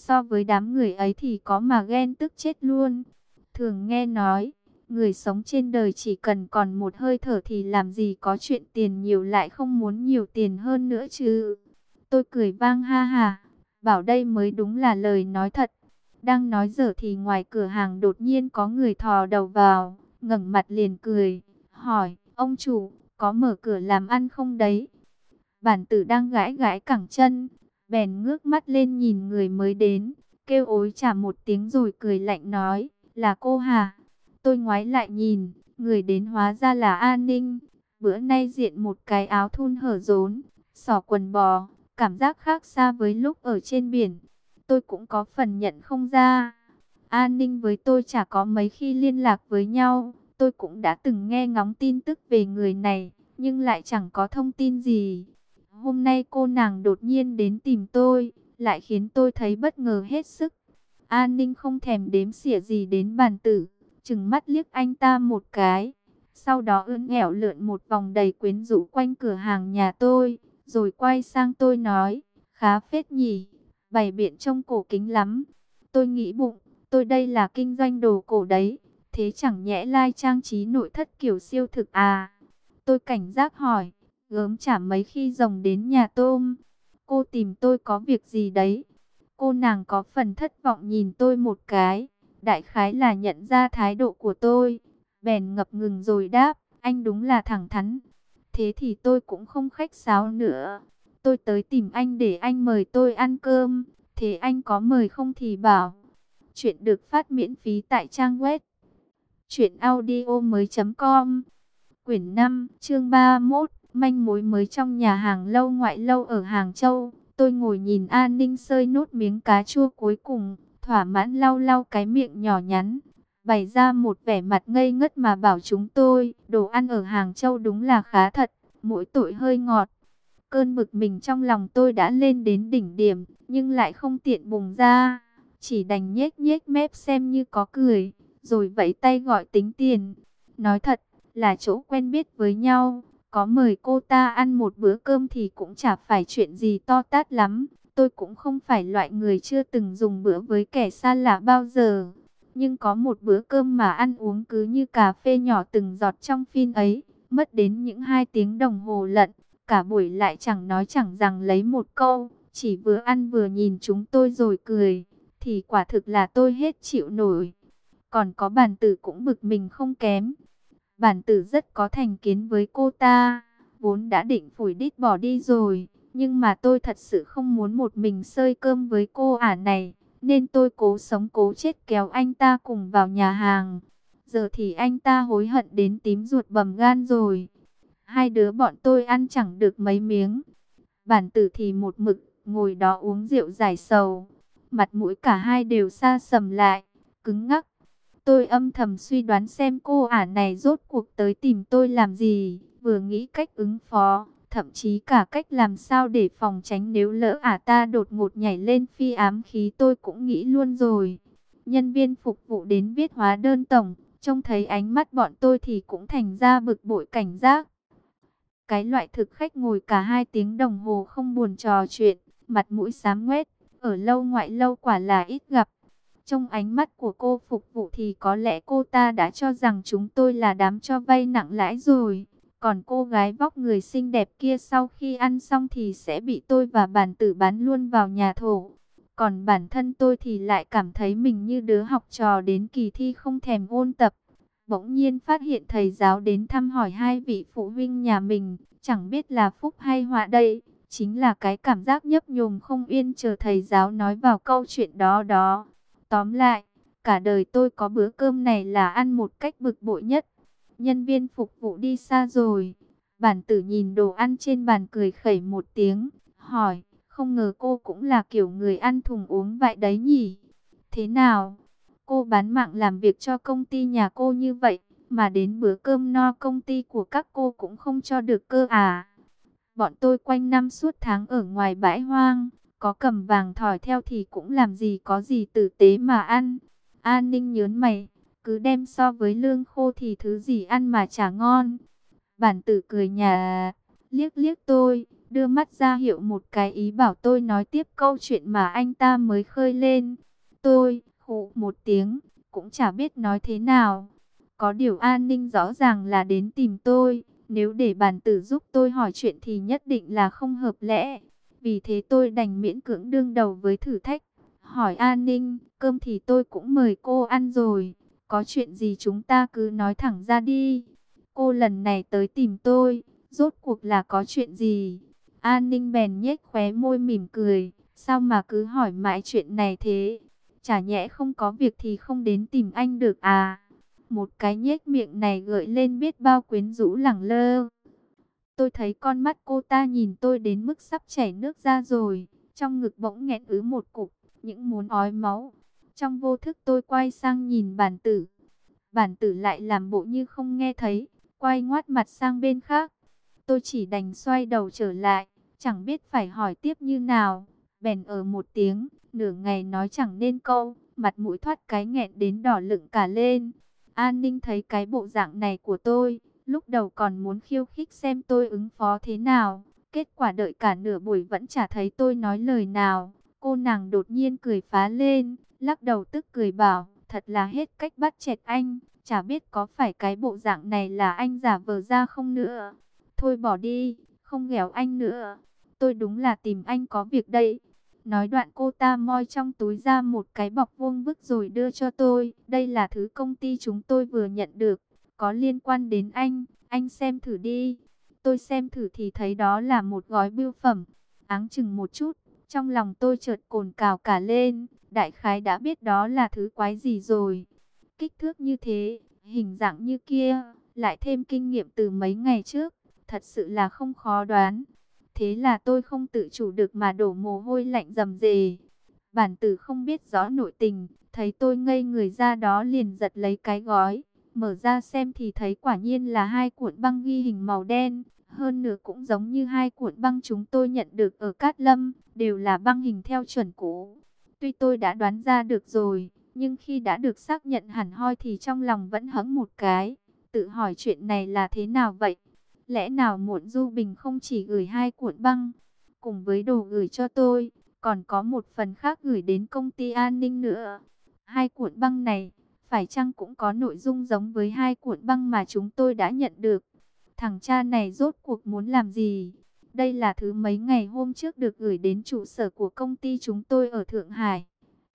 so với đám người ấy thì có mà ghen tức chết luôn. Thường nghe nói, người sống trên đời chỉ cần còn một hơi thở thì làm gì có chuyện tiền nhiều lại không muốn nhiều tiền hơn nữa chứ. Tôi cười vang ha ha, bảo đây mới đúng là lời nói thật. Đang nói dở thì ngoài cửa hàng đột nhiên có người thò đầu vào, ngẩng mặt liền cười, hỏi, ông chủ, có mở cửa làm ăn không đấy? Bản tử đang gãi gãi cẳng chân, bèn ngước mắt lên nhìn người mới đến, kêu ối chà một tiếng rồi cười lạnh nói, là cô hả? Tôi ngoái lại nhìn, người đến hóa ra là An Ninh. Bữa nay diện một cái áo thun hở rốn, xỏ quần bò, cảm giác khác xa với lúc ở trên biển. Tôi cũng có phần nhận không ra. An Ninh với tôi chả có mấy khi liên lạc với nhau. Tôi cũng đã từng nghe ngóng tin tức về người này, nhưng lại chẳng có thông tin gì. Hôm nay cô nàng đột nhiên đến tìm tôi, lại khiến tôi thấy bất ngờ hết sức. An Ninh không thèm đếm xỉa gì đến Bàn Tử, trừng mắt liếc anh ta một cái. Sau đó ưỡn ẻo lượn một vòng đầy quyến rũ quanh cửa hàng nhà tôi, rồi quay sang tôi nói, khá phết nhỉ, bày biện trông cổ kính lắm. Tôi nghĩ bụng, tôi đây là kinh doanh đồ cổ đấy, thế chẳng nhẽ lai trang trí nội thất kiểu siêu thực à? Tôi cảnh giác hỏi, gớm chả mấy khi rồng đến nhà tôm. Cô tìm tôi có việc gì đấy? Cô nàng có phần thất vọng nhìn tôi một cái, đại khái là nhận ra thái độ của tôi, bèn ngập ngừng rồi đáp, anh đúng là thẳng thắn. Thế thì tôi cũng không khách sáo nữa. Tôi tới tìm anh để anh mời tôi ăn cơm, thế anh có mời không thì bảo. Chuyện được phát miễn phí tại trang web truyệnaudiomoi.com. Quyển 5, chương 31, manh mối mới trong nhà hàng Lâu Ngoại Lâu ở Hàng Châu. Tôi ngồi nhìn An Ninh sơi nốt miếng cá chua cuối cùng, thỏa mãn lau lau cái miệng nhỏ nhắn, bày ra một vẻ mặt ngây ngất mà bảo chúng tôi, đồ ăn ở Hàng Châu đúng là khá thật, mỗi tội hơi ngọt. Cơn bực mình trong lòng tôi đã lên đến đỉnh điểm, nhưng lại không tiện bùng ra, chỉ đành nhếch nhếch mép xem như có cười, rồi vẫy tay gọi tính tiền. Nói thật, là chỗ quen biết với nhau, có mời cô ta ăn một bữa cơm thì cũng chả phải chuyện gì to tát lắm. Tôi cũng không phải loại người chưa từng dùng bữa với kẻ xa lạ bao giờ. Nhưng có một bữa cơm mà ăn uống cứ như cà phê nhỏ từng giọt trong phin ấy, mất đến những 2 tiếng đồng hồ lận. Cả buổi lại chẳng nói chẳng rằng lấy một câu, chỉ vừa ăn vừa nhìn chúng tôi rồi cười, thì quả thực là tôi hết chịu nổi. Còn có Bản Tử cũng bực mình không kém. Bản Tử rất có thành kiến với cô ta, vốn đã định phủi đít bỏ đi rồi, nhưng mà tôi thật sự không muốn một mình xơi cơm với cô ả này, nên tôi cố sống cố chết kéo anh ta cùng vào nhà hàng. Giờ thì anh ta hối hận đến tím ruột bầm gan rồi. Hai đứa bọn tôi ăn chẳng được mấy miếng. Bản Tử thì một mực ngồi đó uống rượu giải sầu, mặt mũi cả hai đều xa sầm lại, cứng ngắc. Tôi âm thầm suy đoán xem cô ả này rốt cuộc tới tìm tôi làm gì, vừa nghĩ cách ứng phó, thậm chí cả cách làm sao để phòng tránh nếu lỡ ả ta đột ngột nhảy lên phi ám khí tôi cũng nghĩ luôn rồi. Nhân viên phục vụ đến viết hóa đơn tổng, trông thấy ánh mắt bọn tôi thì cũng thành ra bực bội cảnh giác. Cái loại thực khách ngồi cả 2 tiếng đồng hồ không buồn trò chuyện, mặt mũi xám ngoét, ở Lâu Ngoại Lâu quả là ít gặp. Trong ánh mắt của cô phục vụ thì có lẽ cô ta đã cho rằng chúng tôi là đám cho vay nặng lãi rồi. Còn cô gái vóc người xinh đẹp kia sau khi ăn xong thì sẽ bị tôi và Bản Tử bán luôn vào nhà thổ. Còn bản thân tôi thì lại cảm thấy mình như đứa học trò đến kỳ thi không thèm ôn tập. Bỗng nhiên phát hiện thầy giáo đến thăm hỏi hai vị phụ huynh nhà mình, chẳng biết là phúc hay họa đây. Chính là cái cảm giác nhấp nhổm không yên chờ thầy giáo nói vào câu chuyện đó đó. Tóm lại, cả đời tôi có bữa cơm này là ăn một cách bực bội nhất. Nhân viên phục vụ đi xa rồi. Bản Tử nhìn đồ ăn trên bàn cười khẩy một tiếng, hỏi, không ngờ cô cũng là kiểu người ăn thùng uống vậy đấy nhỉ? Thế nào? Cô bán mạng làm việc cho công ty nhà cô như vậy, mà đến bữa cơm no công ty của các cô cũng không cho được cơ à? Bọn tôi quanh năm suốt tháng ở ngoài bãi hoang, có cầm vàng thỏi theo thì cũng làm gì có gì tử tế mà ăn. An Ninh nhớn mày, cứ đem so với lương khô thì thứ gì ăn mà chả ngon. Bản Tử cười nhà, liếc liếc tôi, đưa mắt ra hiệu một cái ý bảo tôi nói tiếp câu chuyện mà anh ta mới khơi lên. Tôi, hụ một tiếng, cũng chả biết nói thế nào. Có điều An Ninh rõ ràng là đến tìm tôi, nếu để bản tử giúp tôi hỏi chuyện thì nhất định là không hợp lẽ. Vì thế tôi đành miễn cưỡng đương đầu với thử thách. Hỏi An Ninh, cơm thì tôi cũng mời cô ăn rồi, có chuyện gì chúng ta cứ nói thẳng ra đi. Cô lần này tới tìm tôi, rốt cuộc là có chuyện gì? An Ninh bèn nhếch khóe môi mỉm cười, sao mà cứ hỏi mãi chuyện này thế? Chả nhẽ không có việc thì không đến tìm anh được à? Một cái nhếch miệng này gợi lên biết bao quyến rũ lẳng lơ. Tôi thấy con mắt cô ta nhìn tôi đến mức sắp chảy nước ra rồi, trong ngực bỗng nghẹn ứ một cục, những muốn ói máu. Trong vô thức tôi quay sang nhìn bản tử. Bản tử lại làm bộ như không nghe thấy, quay ngoắt mặt sang bên khác. Tôi chỉ đành xoay đầu trở lại, chẳng biết phải hỏi tiếp như nào. Bèn ở một tiếng, nửa ngày nói chẳng nên câu, mặt mũi thoát cái nghẹn đến đỏ lựng cả lên. An Ninh thấy cái bộ dạng này của tôi, lúc đầu còn muốn khiêu khích xem tôi ứng phó thế nào. Kết quả đợi cả nửa buổi vẫn chả thấy tôi nói lời nào. Cô nàng đột nhiên cười phá lên, lắc đầu tức cười bảo, thật là hết cách bắt chẹt anh. Chả biết có phải cái bộ dạng này là anh giả vờ ra không nữa. Thôi bỏ đi, không ghẹo anh nữa. Tôi đúng là tìm anh có việc đây. Nói đoạn cô ta moi trong túi ra một cái bọc vuông vức rồi đưa cho tôi. Đây là thứ công ty chúng tôi vừa nhận được, có liên quan đến anh xem thử đi. Tôi xem thử thì thấy đó là một gói bưu phẩm. Áng chừng một chút, trong lòng tôi chợt cồn cào cả lên. Đại khái đã biết đó là thứ quái gì rồi. Kích thước như thế, hình dạng như kia, lại thêm kinh nghiệm từ mấy ngày trước, thật sự là không khó đoán. Thế là tôi không tự chủ được mà đổ mồ hôi lạnh rầm rề. Bản tử không biết rõ nội tình, thấy tôi ngây người ra đó liền giật lấy cái gói. Mở ra xem thì thấy quả nhiên là 2 cuộn băng ghi hình màu đen. Hơn nữa cũng giống như 2 cuộn băng chúng tôi nhận được ở Cát Lâm, đều là băng hình theo chuẩn cũ. Tuy tôi đã đoán ra được rồi, nhưng khi đã được xác nhận hẳn hoi thì trong lòng vẫn hững một cái. Tự hỏi chuyện này là thế nào vậy? Lẽ nào Muộn Du Bình không chỉ gửi 2 cuộn băng, cùng với đồ gửi cho tôi, còn có một phần khác gửi đến công ty an ninh nữa? 2 cuộn băng này, phải chăng cũng có nội dung giống với 2 cuộn băng mà chúng tôi đã nhận được? Thằng cha này rốt cuộc muốn làm gì? Đây là thứ mấy ngày hôm trước được gửi đến trụ sở của công ty chúng tôi ở Thượng Hải.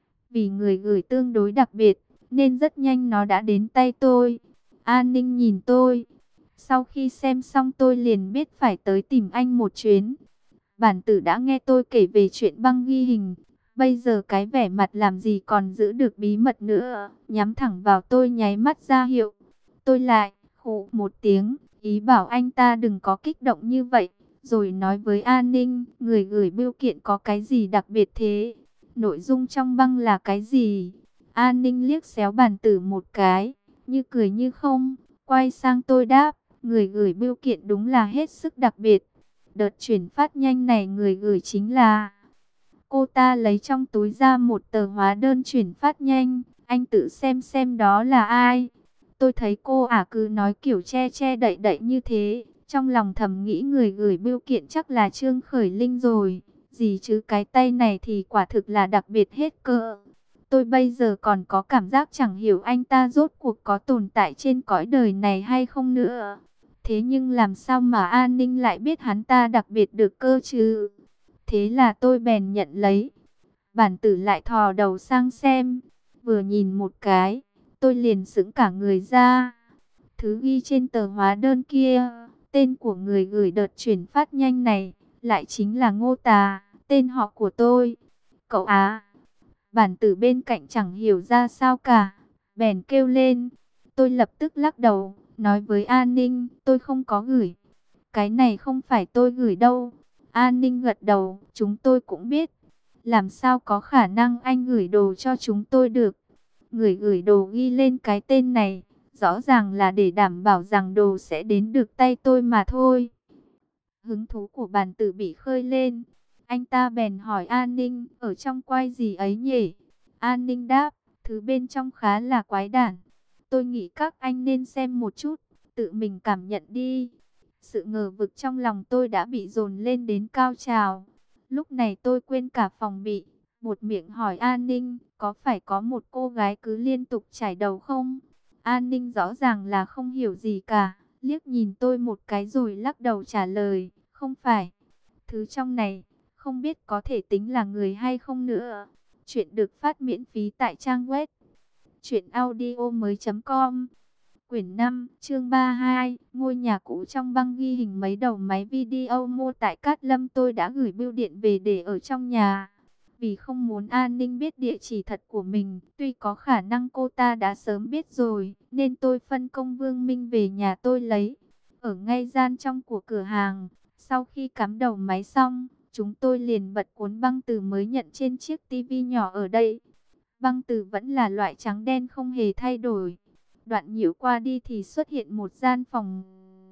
Vì người gửi tương đối đặc biệt, nên rất nhanh nó đã đến tay tôi. An Ninh nhìn tôi. Sau khi xem xong tôi liền biết phải tới tìm anh một chuyến. Bản tử đã nghe tôi kể về chuyện băng ghi hình. Bây giờ cái vẻ mặt làm gì còn giữ được bí mật nữa. Nhắm thẳng vào tôi nháy mắt ra hiệu. Tôi lại, khụ một tiếng, ý bảo anh ta đừng có kích động như vậy. Rồi nói với An Ninh, người gửi bưu kiện có cái gì đặc biệt thế? Nội dung trong băng là cái gì? An Ninh liếc xéo bản tử một cái, như cười như không, quay sang tôi đáp, người gửi bưu kiện đúng là hết sức đặc biệt. Đợt chuyển phát nhanh này người gửi chính là... Cô ta lấy trong túi ra một tờ hóa đơn chuyển phát nhanh, anh tự xem đó là ai. Tôi thấy cô cứ nói kiểu che che đậy đậy như thế, trong lòng thầm nghĩ người gửi bưu kiện chắc là Trương Khởi Linh rồi. Gì chứ cái tay này thì quả thực là đặc biệt hết cỡ. Tôi bây giờ còn có cảm giác chẳng hiểu anh ta rốt cuộc có tồn tại trên cõi đời này hay không nữa. Thế nhưng làm sao mà An Ninh lại biết hắn ta đặc biệt được cơ chứ? Thế là tôi bèn nhận lấy. Bản tử lại thò đầu sang xem. Vừa nhìn một cái, tôi liền sững cả người ra. Thứ ghi trên tờ hóa đơn kia, tên của người gửi đợt chuyển phát nhanh này, lại chính là Ngô Tà, tên họ của tôi. Cậu á, bản tử bên cạnh chẳng hiểu ra sao cả, bèn kêu lên. Tôi lập tức lắc đầu, nói với An Ninh, tôi không có gửi. Cái này không phải tôi gửi đâu. An Ninh gật đầu, chúng tôi cũng biết. Làm sao có khả năng anh gửi đồ cho chúng tôi được? Người gửi đồ ghi lên cái tên này, rõ ràng là để đảm bảo rằng đồ sẽ đến được tay tôi mà thôi. Hứng thú của bản tử bị khơi lên. Anh ta bèn hỏi An Ninh, ở trong quay gì ấy nhỉ? An Ninh đáp, thứ bên trong khá là quái đản. Tôi nghĩ các anh nên xem một chút, tự mình cảm nhận đi. Sự ngờ vực trong lòng tôi đã bị dồn lên đến cao trào. Lúc này tôi quên cả phòng bị, buột miệng hỏi An Ninh, có phải có một cô gái cứ liên tục chải đầu không? An Ninh rõ ràng là không hiểu gì cả, liếc nhìn tôi một cái rồi lắc đầu trả lời, không phải. Thứ trong này, không biết có thể tính là người hay không nữa. Chuyện được phát miễn phí tại trang web truyệnaudiomoi.com. Quyển 5, chương 32, ngôi nhà cũ trong băng ghi hình mấy đầu máy video mô tại Cát Lâm. Tôi đã gửi bưu điện về để ở trong nhà. Vì không muốn An Ninh biết địa chỉ thật của mình, tuy có khả năng cô ta đã sớm biết rồi, nên tôi phân công Vương Minh về nhà tôi lấy. Ở ngay gian trong của cửa hàng, sau khi cắm đầu máy xong, chúng tôi liền bật cuốn băng từ mới nhận trên chiếc tivi nhỏ ở đây. Băng từ vẫn là loại trắng đen không hề thay đổi. Đoạn nhiễu qua đi thì xuất hiện một gian phòng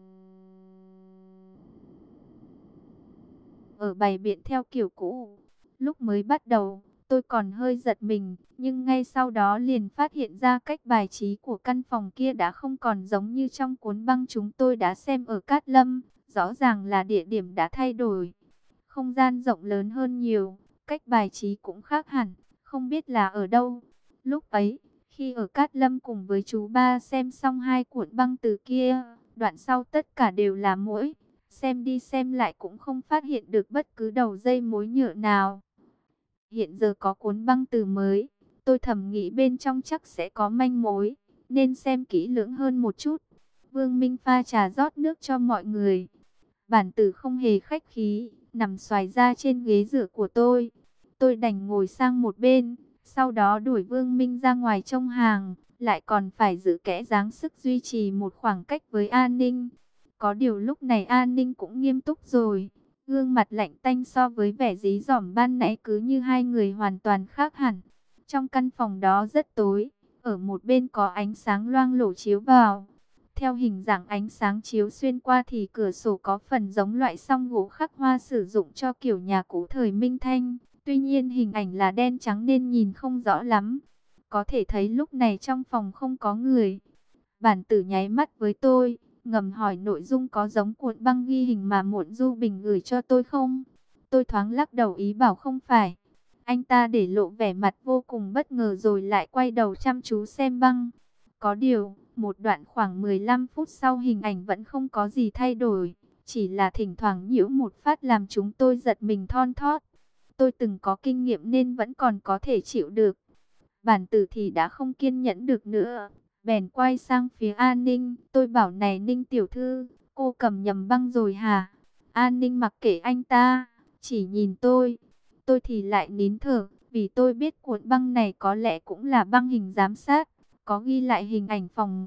ở bày biện theo kiểu cũ. Lúc mới bắt đầu, tôi còn hơi giật mình, nhưng ngay sau đó liền phát hiện ra cách bài trí của căn phòng kia đã không còn giống như trong cuốn băng chúng tôi đã xem ở Cát Lâm. Rõ ràng là địa điểm đã thay đổi. Không gian rộng lớn hơn nhiều, cách bài trí cũng khác hẳn, không biết là ở đâu. Lúc ấy, khi ở Cát Lâm cùng với chú ba xem xong hai cuộn băng từ kia, đoạn sau tất cả đều là muỗi. Xem đi xem lại cũng không phát hiện được bất cứ đầu dây mối nhựa nào. Hiện giờ có cuốn băng từ mới, tôi thầm nghĩ bên trong chắc sẽ có manh mối, nên xem kỹ lưỡng hơn một chút. Vương Minh pha trà rót nước cho mọi người. Bản tử không hề khách khí, nằm xoài ra trên ghế rửa của tôi. Tôi đành ngồi sang một bên, sau đó đuổi Vương Minh ra ngoài trông hàng, lại còn phải giữ kẽ dáng sức duy trì một khoảng cách với An Ninh. Có điều lúc này An Ninh cũng nghiêm túc rồi, gương mặt lạnh tanh so với vẻ dí dỏm ban nãy cứ như hai người hoàn toàn khác hẳn. Trong căn phòng đó rất tối, ở một bên có ánh sáng loang lổ chiếu vào. Theo hình dạng ánh sáng chiếu xuyên qua thì cửa sổ có phần giống loại song gỗ khắc hoa sử dụng cho kiểu nhà cũ thời Minh Thanh. Tuy nhiên hình ảnh là đen trắng nên nhìn không rõ lắm. Có thể thấy lúc này trong phòng không có người. Bản tử nháy mắt với tôi, ngầm hỏi nội dung có giống cuộn băng ghi hình mà Muộn Du Bình gửi cho tôi không? Tôi thoáng lắc đầu ý bảo không phải. Anh ta để lộ vẻ mặt vô cùng bất ngờ rồi lại quay đầu chăm chú xem băng. Có điều, một đoạn khoảng 15 phút sau hình ảnh vẫn không có gì thay đổi. Chỉ là thỉnh thoảng nhiễu một phát làm chúng tôi giật mình thon thót. Tôi từng có kinh nghiệm nên vẫn còn có thể chịu được. Bản tử thì đã không kiên nhẫn được nữa. Bèn quay sang phía An Ninh. Tôi bảo này Ninh tiểu thư, cô cầm nhầm băng rồi hả? An Ninh mặc kệ anh ta, chỉ nhìn tôi. Tôi thì lại nín thở, vì tôi biết cuộn băng này có lẽ cũng là băng hình giám sát. Có ghi lại hình ảnh phòng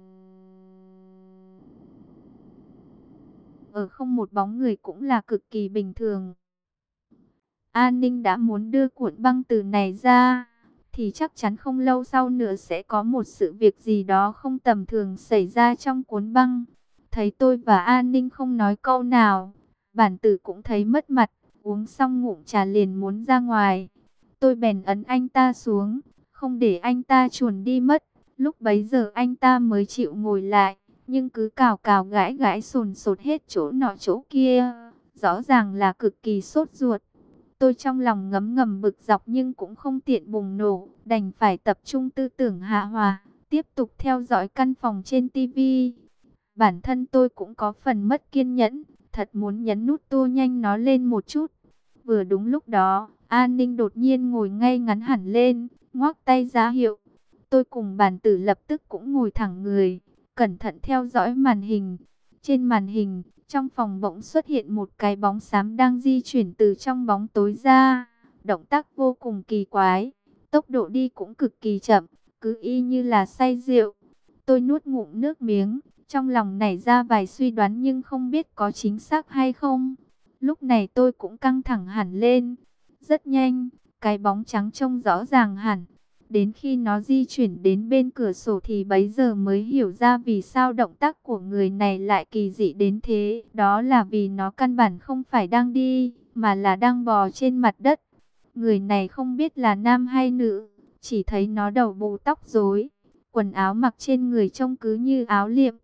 ở không một bóng người cũng là cực kỳ bình thường. An Ninh đã muốn đưa cuộn băng từ này ra, thì chắc chắn không lâu sau nữa sẽ có một sự việc gì đó không tầm thường xảy ra trong cuốn băng. Thấy tôi và An Ninh không nói câu nào, bản tử cũng thấy mất mặt, uống xong ngụm trà liền muốn ra ngoài. Tôi bèn ấn anh ta xuống, không để anh ta chuồn đi mất. Lúc bấy giờ anh ta mới chịu ngồi lại, nhưng cứ cào cào gãi gãi sồn sột hết chỗ nọ chỗ kia, rõ ràng là cực kỳ sốt ruột. Tôi trong lòng ngấm ngầm bực dọc nhưng cũng không tiện bùng nổ, đành phải tập trung tư tưởng hạ hòa, tiếp tục theo dõi căn phòng trên tivi. Bản thân tôi cũng có phần mất kiên nhẫn, thật muốn nhấn nút tua nhanh nó lên một chút. Vừa đúng lúc đó, An Ninh đột nhiên ngồi ngay ngắn hẳn lên, ngoắc tay ra hiệu. Tôi cùng bản tử lập tức cũng ngồi thẳng người, cẩn thận theo dõi màn hình. Trên màn hình, trong phòng bỗng xuất hiện một cái bóng xám đang di chuyển từ trong bóng tối ra. Động tác vô cùng kỳ quái, tốc độ đi cũng cực kỳ chậm, cứ y như là say rượu. Tôi nuốt ngụm nước miếng, trong lòng nảy ra vài suy đoán nhưng không biết có chính xác hay không. Lúc này tôi cũng căng thẳng hẳn lên. Rất nhanh, cái bóng trắng trông rõ ràng hẳn. Đến khi nó di chuyển đến bên cửa sổ thì bấy giờ mới hiểu ra vì sao động tác của người này lại kỳ dị đến thế. Đó là vì nó căn bản không phải đang đi, mà là đang bò trên mặt đất. Người này không biết là nam hay nữ, chỉ thấy nó đầu bù tóc rối, quần áo mặc trên người trông cứ như áo liệm.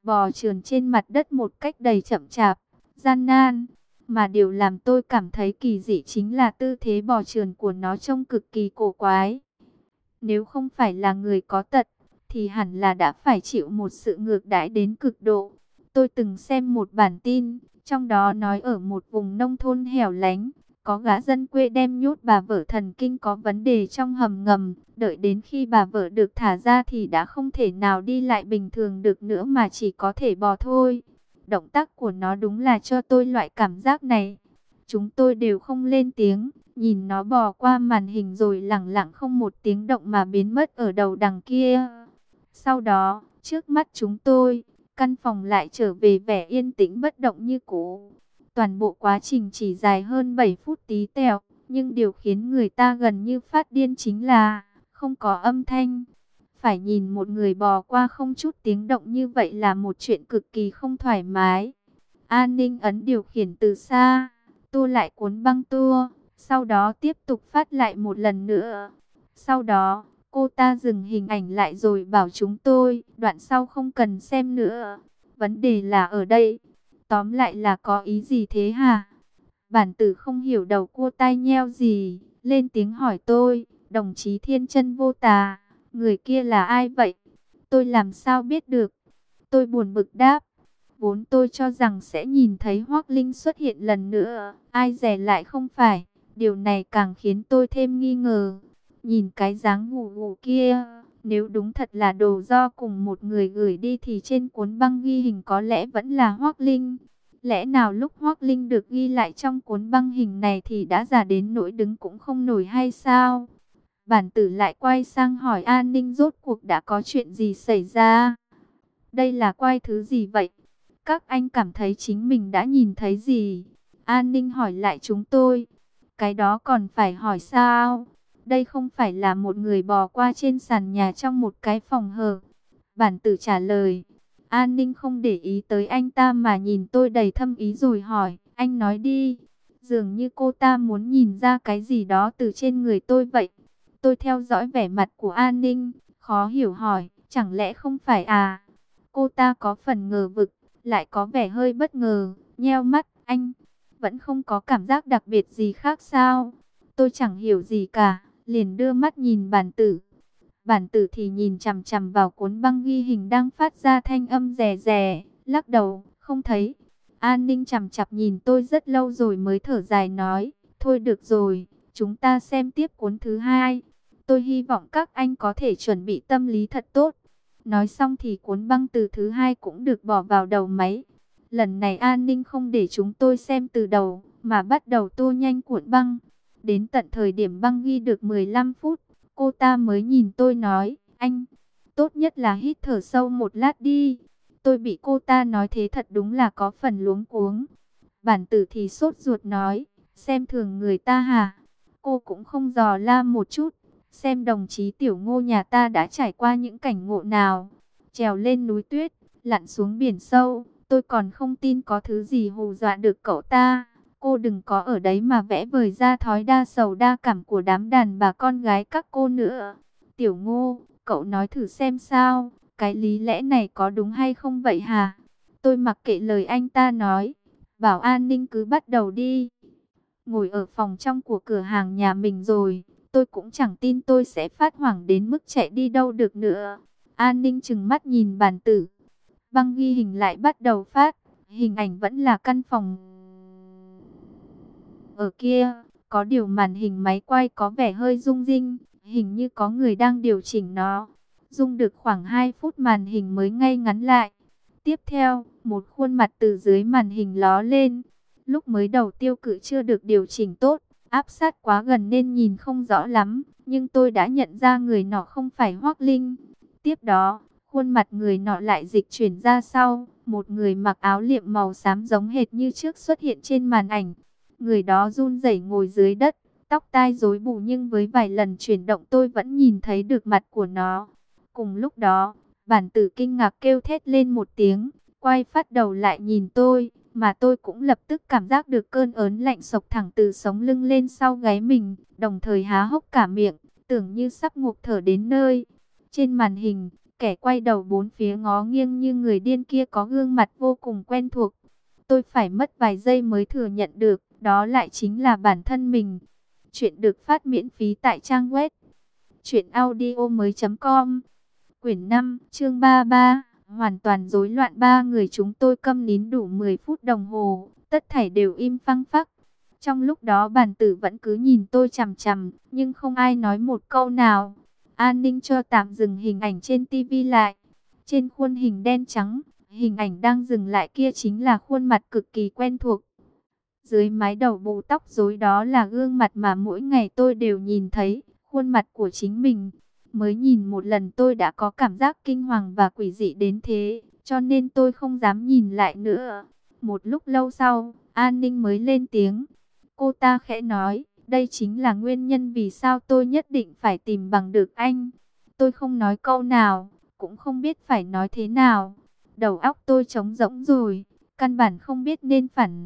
bò trườn trên mặt đất một cách đầy chậm chạp, gian nan. Mà điều làm tôi cảm thấy kỳ dị chính là tư thế bò trườn của nó trông cực kỳ cổ quái. Nếu không phải là người có tật, thì hẳn là đã phải chịu một sự ngược đãi đến cực độ. Tôi từng xem một bản tin, trong đó nói ở một vùng nông thôn hẻo lánh, có gã dân quê đem nhốt bà vợ thần kinh có vấn đề trong hầm ngầm. Đợi đến khi bà vợ được thả ra thì đã không thể nào đi lại bình thường được nữa mà chỉ có thể bò thôi. Động tác của nó đúng là cho tôi loại cảm giác này. Chúng tôi đều không lên tiếng, nhìn nó bò qua màn hình rồi lẳng lặng không một tiếng động mà biến mất ở đầu đằng kia. Sau đó, trước mắt chúng tôi, căn phòng lại trở về vẻ yên tĩnh bất động như cũ. Toàn bộ quá trình chỉ dài hơn 7 phút tí tẹo, nhưng điều khiến người ta gần như phát điên chính là không có âm thanh. Phải nhìn một người bò qua không chút tiếng động như vậy là một chuyện cực kỳ không thoải mái. An Ninh ấn điều khiển từ xa, tua lại cuốn băng tua, sau đó tiếp tục phát lại một lần nữa. Sau đó, cô ta dừng hình ảnh lại rồi bảo chúng tôi, đoạn sau không cần xem nữa. Vấn đề là ở đây. Tóm lại là có ý gì thế hả? Bản tử không hiểu đầu cua tai nheo gì, lên tiếng hỏi tôi, đồng chí Thiên Chân Vô Tà, người kia là ai vậy? Tôi làm sao biết được? Tôi buồn bực đáp, vốn tôi cho rằng sẽ nhìn thấy Hoắc Linh xuất hiện lần nữa, ai dè lại không phải, điều này càng khiến tôi thêm nghi ngờ. Nhìn cái dáng ngủ ngủ kia, nếu đúng thật là đồ do cùng một người gửi đi thì trên cuốn băng ghi hình có lẽ vẫn là Hoắc Linh. Lẽ nào lúc Hoắc Linh được ghi lại trong cuốn băng hình này thì đã già đến nỗi đứng cũng không nổi hay sao? Bản tử lại quay sang hỏi An Ninh rốt cuộc đã có chuyện gì xảy ra? Đây là quay thứ gì vậy? Các anh cảm thấy chính mình đã nhìn thấy gì? An Ninh hỏi lại chúng tôi. Cái đó còn phải hỏi sao? Đây không phải là một người bò qua trên sàn nhà trong một cái phòng hở. Bản tử trả lời. An Ninh không để ý tới anh ta mà nhìn tôi đầy thâm ý rồi hỏi, anh nói đi. Dường như cô ta muốn nhìn ra cái gì đó từ trên người tôi vậy. Tôi theo dõi vẻ mặt của An Ninh, khó hiểu hỏi, chẳng lẽ không phải à? Cô ta có phần ngờ vực, lại có vẻ hơi bất ngờ, nheo mắt, anh vẫn không có cảm giác đặc biệt gì khác sao? Tôi chẳng hiểu gì cả, liền đưa mắt nhìn bản tử. Bản tử thì nhìn chằm chằm vào cuốn băng ghi hình đang phát ra thanh âm rè rè, lắc đầu, không thấy. An Ninh chằm chằm nhìn tôi rất lâu rồi mới thở dài nói, thôi được rồi, chúng ta xem tiếp cuốn thứ hai. Tôi hy vọng các anh có thể chuẩn bị tâm lý thật tốt. Nói xong thì cuốn băng từ thứ hai cũng được bỏ vào đầu máy. Lần này An Ninh không để chúng tôi xem từ đầu, mà bắt đầu tua nhanh cuộn băng. Đến tận thời điểm băng ghi được 15 phút, cô ta mới nhìn tôi nói, anh, tốt nhất là hít thở sâu một lát đi. Tôi bị cô ta nói thế thật đúng là có phần luống cuống. Bản tử thì sốt ruột nói, xem thường người ta hả? Cô cũng không dò la một chút, xem đồng chí Tiểu Ngô nhà ta đã trải qua những cảnh ngộ nào. Trèo lên núi tuyết, lặn xuống biển sâu, tôi còn không tin có thứ gì hù dọa được cậu ta. Cô đừng có ở đấy mà vẽ vời ra thói đa sầu đa cảm của đám đàn bà con gái các cô nữa. Tiểu Ngô, cậu nói thử xem sao, cái lý lẽ này có đúng hay không vậy hả? Tôi mặc kệ lời anh ta nói, bảo An Ninh cứ bắt đầu đi. Ngồi ở phòng trong của cửa hàng nhà mình rồi, tôi cũng chẳng tin tôi sẽ phát hoảng đến mức chạy đi đâu được nữa. An Ninh trừng mắt nhìn bản tử. Băng ghi hình lại bắt đầu phát, hình ảnh vẫn là căn phòng ở kia, có điều màn hình máy quay có vẻ hơi rung rinh, hình như có người đang điều chỉnh nó. Rung được khoảng 2 phút màn hình mới ngay ngắn lại. Tiếp theo, một khuôn mặt từ dưới màn hình ló lên. Lúc mới đầu tiêu cự chưa được điều chỉnh tốt, áp sát quá gần nên nhìn không rõ lắm, nhưng tôi đã nhận ra người nọ không phải Hoắc Linh. Tiếp đó, khuôn mặt người nọ lại dịch chuyển ra sau, một người mặc áo liệm màu xám giống hệt như trước xuất hiện trên màn ảnh. Người đó run rẩy ngồi dưới đất, tóc tai rối bù nhưng với vài lần chuyển động tôi vẫn nhìn thấy được mặt của nó. Cùng lúc đó, bản tử kinh ngạc kêu thét lên một tiếng, quay phát đầu lại nhìn tôi, mà tôi cũng lập tức cảm giác được cơn ớn lạnh xộc thẳng từ sống lưng lên sau gáy mình, đồng thời há hốc cả miệng, tưởng như sắp ngộp thở đến nơi. Trên màn hình, kẻ quay đầu bốn phía ngó nghiêng như người điên kia có gương mặt vô cùng quen thuộc. Tôi phải mất vài giây mới thừa nhận được, đó lại chính là bản thân mình. Chuyện được phát miễn phí tại trang web truyệnaudiomoi.com. Quyển 5, chương 33, hoàn toàn rối loạn. Ba người chúng tôi câm nín đủ 10 phút đồng hồ, tất thảy đều im phăng phắc. Trong lúc đó Bản Tử vẫn cứ nhìn tôi chằm chằm, nhưng không ai nói một câu nào. An ninh cho tạm dừng hình ảnh trên tivi lại. Trên khuôn hình đen trắng, hình ảnh đang dừng lại kia chính là khuôn mặt cực kỳ quen thuộc. Dưới mái đầu bù tóc rối đó là gương mặt mà mỗi ngày tôi đều nhìn thấy, khuôn mặt của chính mình. Mới nhìn một lần tôi đã có cảm giác kinh hoàng và quỷ dị đến thế, cho nên tôi không dám nhìn lại nữa. Một lúc lâu sau, An ninh mới lên tiếng. Cô ta khẽ nói, đây chính là nguyên nhân vì sao tôi nhất định phải tìm bằng được anh. Tôi không nói câu nào, cũng không biết phải nói thế nào. Đầu óc tôi trống rỗng rồi, căn bản không biết nên phản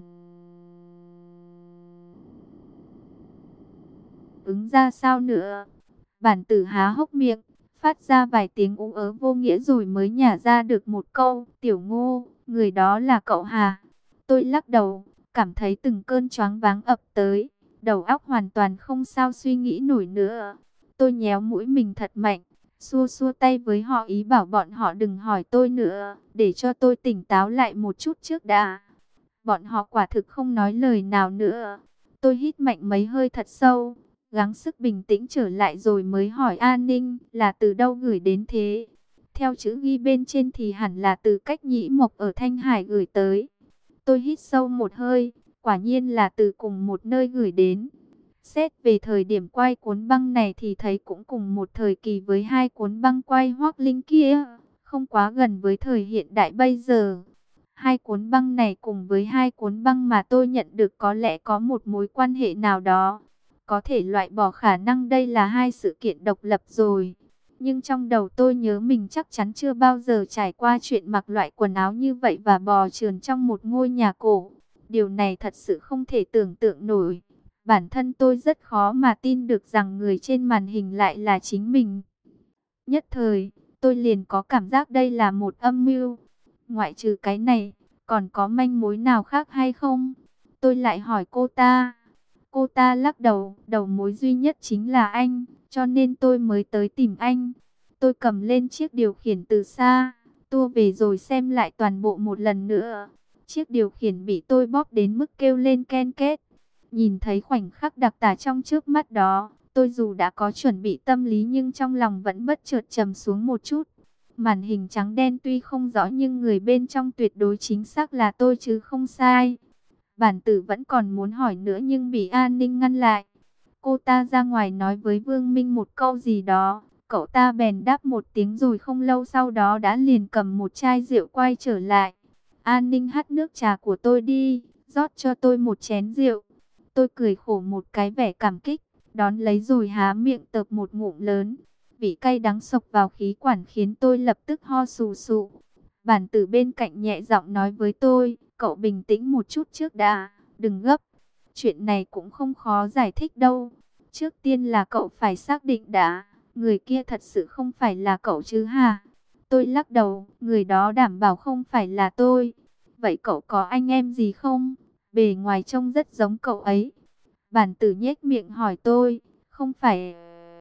ứng ra sao nữa. Bản Tử há hốc miệng, phát ra vài tiếng ú ớ vô nghĩa rồi mới nhả ra được một câu, Tiểu Ngô, người đó là cậu hả? Tôi lắc đầu, cảm thấy từng cơn choáng váng ập tới, đầu óc hoàn toàn không sao suy nghĩ nổi nữa. Tôi nhéo mũi mình thật mạnh, xua xua tay với họ ý bảo bọn họ đừng hỏi tôi nữa, để cho tôi tỉnh táo lại một chút trước đã. Bọn họ quả thực không nói lời nào nữa. Tôi hít mạnh mấy hơi thật sâu, gắng sức bình tĩnh trở lại rồi mới hỏi An ninh là từ đâu gửi đến thế. Theo chữ ghi bên trên thì hẳn là từ Cách Nhĩ Mộc ở Thanh Hải gửi tới. Tôi hít sâu một hơi, quả nhiên là từ cùng một nơi gửi đến. Xét về thời điểm quay cuốn băng này thì thấy cũng cùng một thời kỳ với hai cuốn băng quay Hoác Linh kia, không quá gần với thời hiện đại bây giờ. Hai cuốn băng này cùng với hai cuốn băng mà tôi nhận được có lẽ có một mối quan hệ nào đó. Có thể loại bỏ khả năng đây là hai sự kiện độc lập rồi. Nhưng trong đầu tôi nhớ mình chắc chắn chưa bao giờ trải qua chuyện mặc loại quần áo như vậy và bò trườn trong một ngôi nhà cổ. Điều này thật sự không thể tưởng tượng nổi. Bản thân tôi rất khó mà tin được rằng người trên màn hình lại là chính mình. Nhất thời, tôi liền có cảm giác đây là một âm mưu. Ngoại trừ cái này, còn có manh mối nào khác hay không? Tôi lại hỏi cô ta. Cô ta lắc đầu, đầu mối duy nhất chính là anh, cho nên tôi mới tới tìm anh. Tôi cầm lên chiếc điều khiển từ xa, tua về rồi xem lại toàn bộ một lần nữa. Chiếc điều khiển bị tôi bóp đến mức kêu lên ken két. Nhìn thấy khoảnh khắc đặc tả trong trước mắt đó, tôi dù đã có chuẩn bị tâm lý nhưng trong lòng vẫn bất chợt trầm xuống một chút. Màn hình trắng đen tuy không rõ nhưng người bên trong tuyệt đối chính xác là tôi chứ không sai. Bản Tử vẫn còn muốn hỏi nữa nhưng bị An ninh ngăn lại. Cô ta ra ngoài nói với Vương Minh một câu gì đó. Cậu ta bèn đáp một tiếng rồi không lâu sau đó đã liền cầm một chai rượu quay trở lại. An ninh hắt nước trà của tôi đi, rót cho tôi một chén rượu. Tôi cười khổ một cái vẻ cảm kích, đón lấy rồi há miệng tợp một ngụm lớn. Vị cay đắng xộc vào khí quản khiến tôi lập tức ho sù sụ. Bản Tử bên cạnh nhẹ giọng nói với tôi, cậu bình tĩnh một chút trước đã, đừng gấp. Chuyện này cũng không khó giải thích đâu. Trước tiên là cậu phải xác định đã, người kia thật sự không phải là cậu chứ hả? Tôi lắc đầu, người đó đảm bảo không phải là tôi. Vậy cậu có anh em gì không? Bề ngoài trông rất giống cậu ấy. Bản Tử nhếch miệng hỏi tôi, không phải...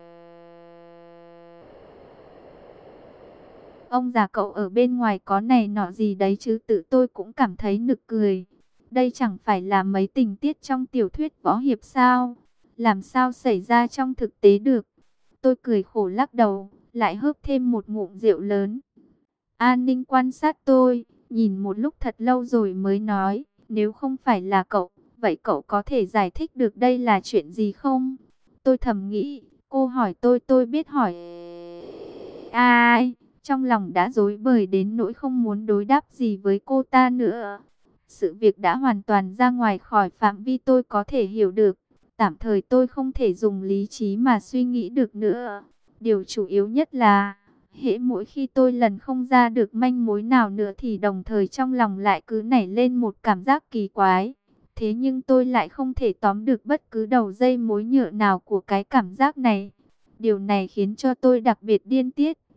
Ông già cậu ở bên ngoài có này nọ gì đấy chứ, tự tôi cũng cảm thấy nực cười. Đây chẳng phải là mấy tình tiết trong tiểu thuyết võ hiệp sao? Làm sao xảy ra trong thực tế được? Tôi cười khổ lắc đầu, lại hớp thêm một ngụm rượu lớn. An ninh quan sát tôi, nhìn một lúc thật lâu rồi mới nói, nếu không phải là cậu, vậy cậu có thể giải thích được đây là chuyện gì không? Tôi thầm nghĩ, cô hỏi tôi biết hỏi ai? Trong lòng đã rối bời đến nỗi không muốn đối đáp gì với cô ta nữa. Sự việc đã hoàn toàn ra ngoài khỏi phạm vi tôi có thể hiểu được. Tạm thời tôi không thể dùng lý trí mà suy nghĩ được nữa. Điều chủ yếu nhất là, hễ mỗi khi tôi lần không ra được manh mối nào nữa thì đồng thời trong lòng lại cứ nảy lên một cảm giác kỳ quái. Thế nhưng tôi lại không thể tóm được bất cứ đầu dây mối nhựa nào của cái cảm giác này. Điều này khiến cho tôi đặc biệt điên tiết.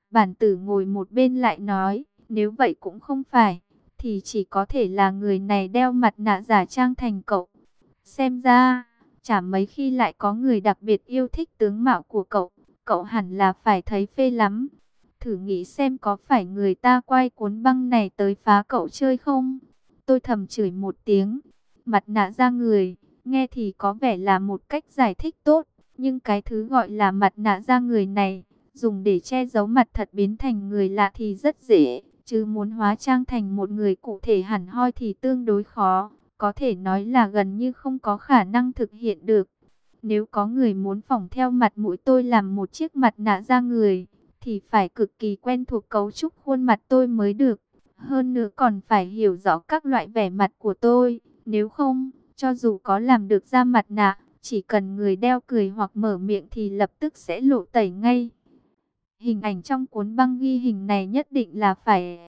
Bản tử ngồi một bên lại nói, nếu vậy cũng không phải, thì chỉ có thể là người này đeo mặt nạ giả trang thành cậu. Xem ra, chả mấy khi lại có người đặc biệt yêu thích tướng mạo của cậu, cậu hẳn là phải thấy phê lắm. Thử nghĩ xem có phải người ta quay cuốn băng này tới phá cậu chơi không? Tôi thầm chửi một tiếng, mặt nạ ra người, nghe thì có vẻ là một cách giải thích tốt, nhưng cái thứ gọi là mặt nạ ra người này, dùng để che giấu mặt thật biến thành người lạ thì rất dễ, chứ muốn hóa trang thành một người cụ thể hẳn hoi thì tương đối khó, có thể nói là gần như không có khả năng thực hiện được. Nếu có người muốn phỏng theo mặt mũi tôi làm một chiếc mặt nạ ra người, thì phải cực kỳ quen thuộc cấu trúc khuôn mặt tôi mới được. Hơn nữa còn phải hiểu rõ các loại vẻ mặt của tôi, nếu không, cho dù có làm được ra mặt nạ, chỉ cần người đeo cười hoặc mở miệng thì lập tức sẽ lộ tẩy ngay. Hình ảnh trong cuốn băng ghi hình này nhất định là phải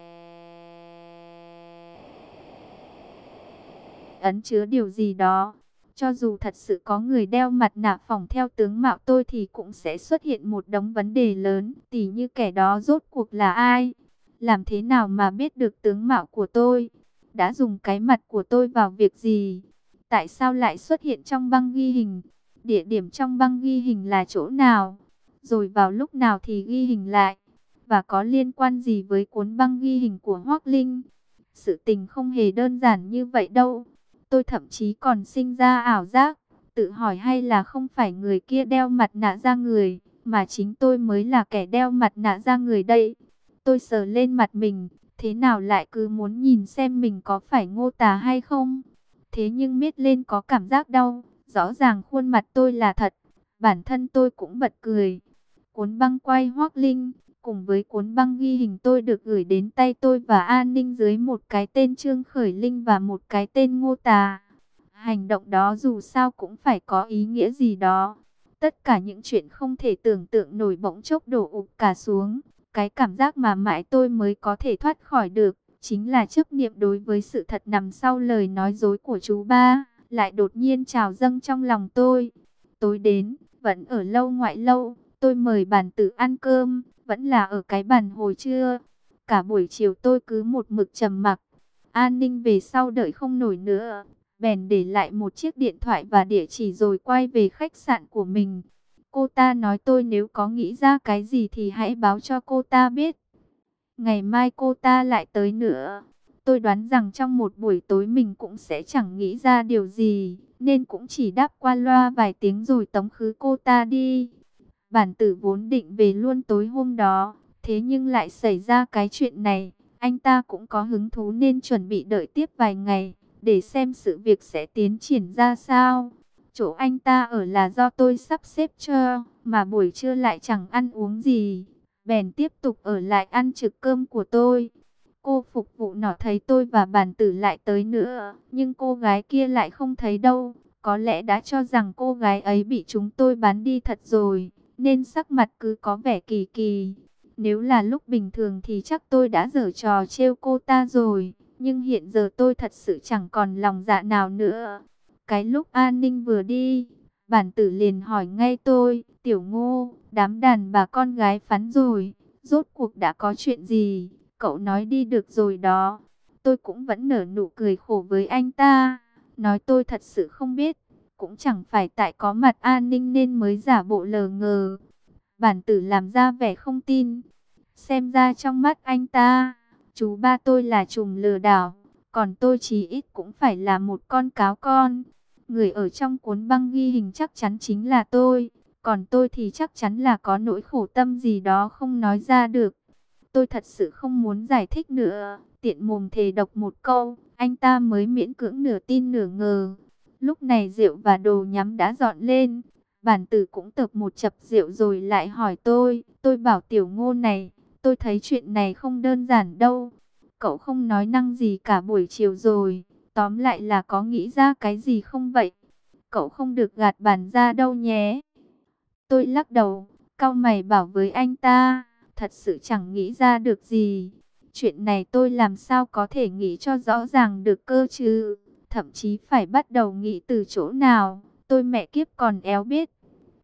ẩn chứa điều gì đó. Cho dù thật sự có người đeo mặt nạ phỏng theo tướng mạo tôi thì cũng sẽ xuất hiện một đống vấn đề lớn. Tỉ như kẻ đó rốt cuộc là ai? Làm thế nào mà biết được tướng mạo của tôi? Đã dùng cái mặt của tôi vào việc gì? Tại sao lại xuất hiện trong băng ghi hình? Địa điểm trong băng ghi hình là chỗ nào? Rồi vào lúc nào thì ghi hình lại? Và có liên quan gì với cuốn băng ghi hình của Hoác Linh? Sự tình không hề đơn giản như vậy đâu. Tôi thậm chí còn sinh ra ảo giác, tự hỏi hay là không phải người kia đeo mặt nạ ra người, mà chính tôi mới là kẻ đeo mặt nạ ra người đây. Tôi sờ lên mặt mình, thế nào lại cứ muốn nhìn xem mình có phải ngô tà hay không. Thế nhưng miết lên có cảm giác đau, rõ ràng khuôn mặt tôi là thật, bản thân tôi cũng bật cười. Cuốn băng quay Hoác Linh, cùng với cuốn băng ghi hình tôi được gửi đến tay tôi và An Ninh dưới một cái tên Trương Khởi Linh và một cái tên Ngô Tà. Hành động đó dù sao cũng phải có ý nghĩa gì đó. Tất cả những chuyện không thể tưởng tượng nổi bỗng chốc đổ ụp cả xuống. Cái cảm giác mà mãi tôi mới có thể thoát khỏi được, chính là chấp niệm đối với sự thật nằm sau lời nói dối của chú ba, lại đột nhiên trào dâng trong lòng tôi. Tối đến, vẫn ở lâu ngoại lâu, tôi mời bản tử ăn cơm, vẫn là ở cái bàn hồi trưa. Cả buổi chiều tôi cứ một mực trầm mặc. An Ninh về sau đợi không nổi nữa, bèn để lại một chiếc điện thoại và địa chỉ rồi quay về khách sạn của mình. Cô ta nói tôi nếu có nghĩ ra cái gì thì hãy báo cho cô ta biết. Ngày mai cô ta lại tới nữa. Tôi đoán rằng trong một buổi tối mình cũng sẽ chẳng nghĩ ra điều gì, nên cũng chỉ đáp qua loa vài tiếng rồi tống khứ cô ta đi. Bản tử vốn định về luôn tối hôm đó, thế nhưng lại xảy ra cái chuyện này. Anh ta cũng có hứng thú nên chuẩn bị đợi tiếp vài ngày, để xem sự việc sẽ tiến triển ra sao. Chỗ anh ta ở là do tôi sắp xếp cho, mà buổi trưa lại chẳng ăn uống gì, bèn tiếp tục ở lại ăn trực cơm của tôi. Cô phục vụ nọ thấy tôi và bản tử lại tới nữa, nhưng cô gái kia lại không thấy đâu. Có lẽ đã cho rằng cô gái ấy bị chúng tôi bán đi thật rồi, nên sắc mặt cứ có vẻ kỳ kỳ. Nếu là lúc bình thường thì chắc tôi đã giở trò trêu cô ta rồi, nhưng hiện giờ tôi thật sự chẳng còn lòng dạ nào nữa. Cái lúc An Ninh vừa đi, bản tử liền hỏi ngay tôi, Tiểu Ngô, đám đàn bà con gái phắn rồi, rốt cuộc đã có chuyện gì? Cậu nói đi được rồi đó. Tôi cũng vẫn nở nụ cười khổ với anh ta, nói tôi thật sự không biết, cũng chẳng phải tại có mặt An Ninh nên mới giả bộ lờ ngờ. Bản tử làm ra vẻ không tin. Xem ra trong mắt anh ta, chú ba tôi là trùm lừa đảo, còn tôi chí ít cũng phải là một con cáo con. Người ở trong cuốn băng ghi hình chắc chắn chính là tôi, còn tôi thì chắc chắn là có nỗi khổ tâm gì đó không nói ra được. Tôi thật sự không muốn giải thích nữa, tiện mồm thề độc một câu, anh ta mới miễn cưỡng nửa tin nửa ngờ. Lúc này rượu và đồ nhắm đã dọn lên, bản tử cũng tập một chập rượu rồi lại hỏi tôi bảo Tiểu Ngô này, tôi thấy chuyện này không đơn giản đâu. Cậu không nói năng gì cả buổi chiều rồi, tóm lại là có nghĩ ra cái gì không vậy? Cậu không được gạt bản ra đâu nhé. Tôi lắc đầu, cau mày bảo với anh ta, thật sự chẳng nghĩ ra được gì. Chuyện này tôi làm sao có thể nghĩ cho rõ ràng được cơ chứ? Thậm chí phải bắt đầu nghĩ từ chỗ nào, tôi mẹ kiếp còn éo biết.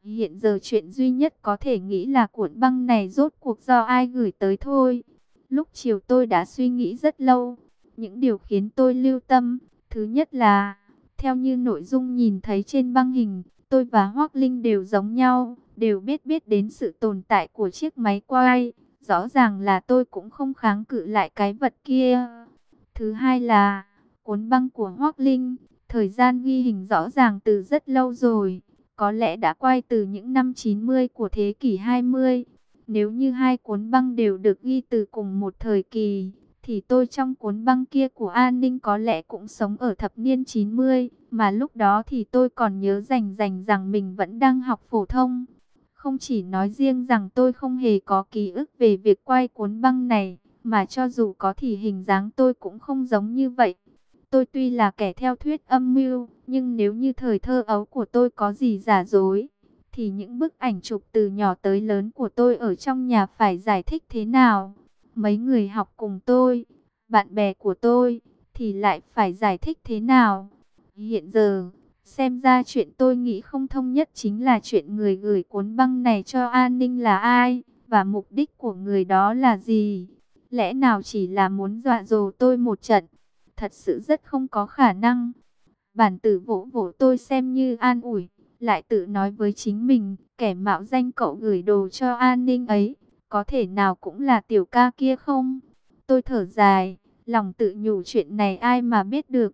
Hiện giờ chuyện duy nhất có thể nghĩ là cuộn băng này rốt cuộc do ai gửi tới thôi. Lúc chiều tôi đã suy nghĩ rất lâu. Những điều khiến tôi lưu tâm, thứ nhất là, theo như nội dung nhìn thấy trên băng hình, tôi và Hoác Linh đều giống nhau, đều biết đến sự tồn tại của chiếc máy quay. Rõ ràng là tôi cũng không kháng cự lại cái vật kia. Thứ hai là, cuốn băng của Hoác Linh, thời gian ghi hình rõ ràng từ rất lâu rồi, có lẽ đã quay từ những năm 90 của thế kỷ 20. Nếu như hai cuốn băng đều được ghi từ cùng một thời kỳ, thì tôi trong cuốn băng kia của An Ninh có lẽ cũng sống ở thập niên 90, mà lúc đó thì tôi còn nhớ rành rành rằng mình vẫn đang học phổ thông. Không chỉ nói riêng rằng tôi không hề có ký ức về việc quay cuốn băng này, mà cho dù có thì hình dáng tôi cũng không giống như vậy. Tôi tuy là kẻ theo thuyết âm mưu, nhưng nếu như thời thơ ấu của tôi có gì giả dối, thì những bức ảnh chụp từ nhỏ tới lớn của tôi ở trong nhà phải giải thích thế nào? Mấy người học cùng tôi, bạn bè của tôi, thì lại phải giải thích thế nào? Hiện giờ, xem ra chuyện tôi nghĩ không thông nhất chính là chuyện người gửi cuốn băng này cho An Ninh là ai, và mục đích của người đó là gì? Lẽ nào chỉ là muốn dọa dỗ tôi một trận? Thật sự rất không có khả năng. Bản tử vỗ vỗ tôi xem như an ủi, lại tự nói với chính mình, kẻ mạo danh cậu gửi đồ cho An Ninh ấy, có thể nào cũng là tiểu ca kia không? Tôi thở dài, lòng tự nhủ chuyện này ai mà biết được.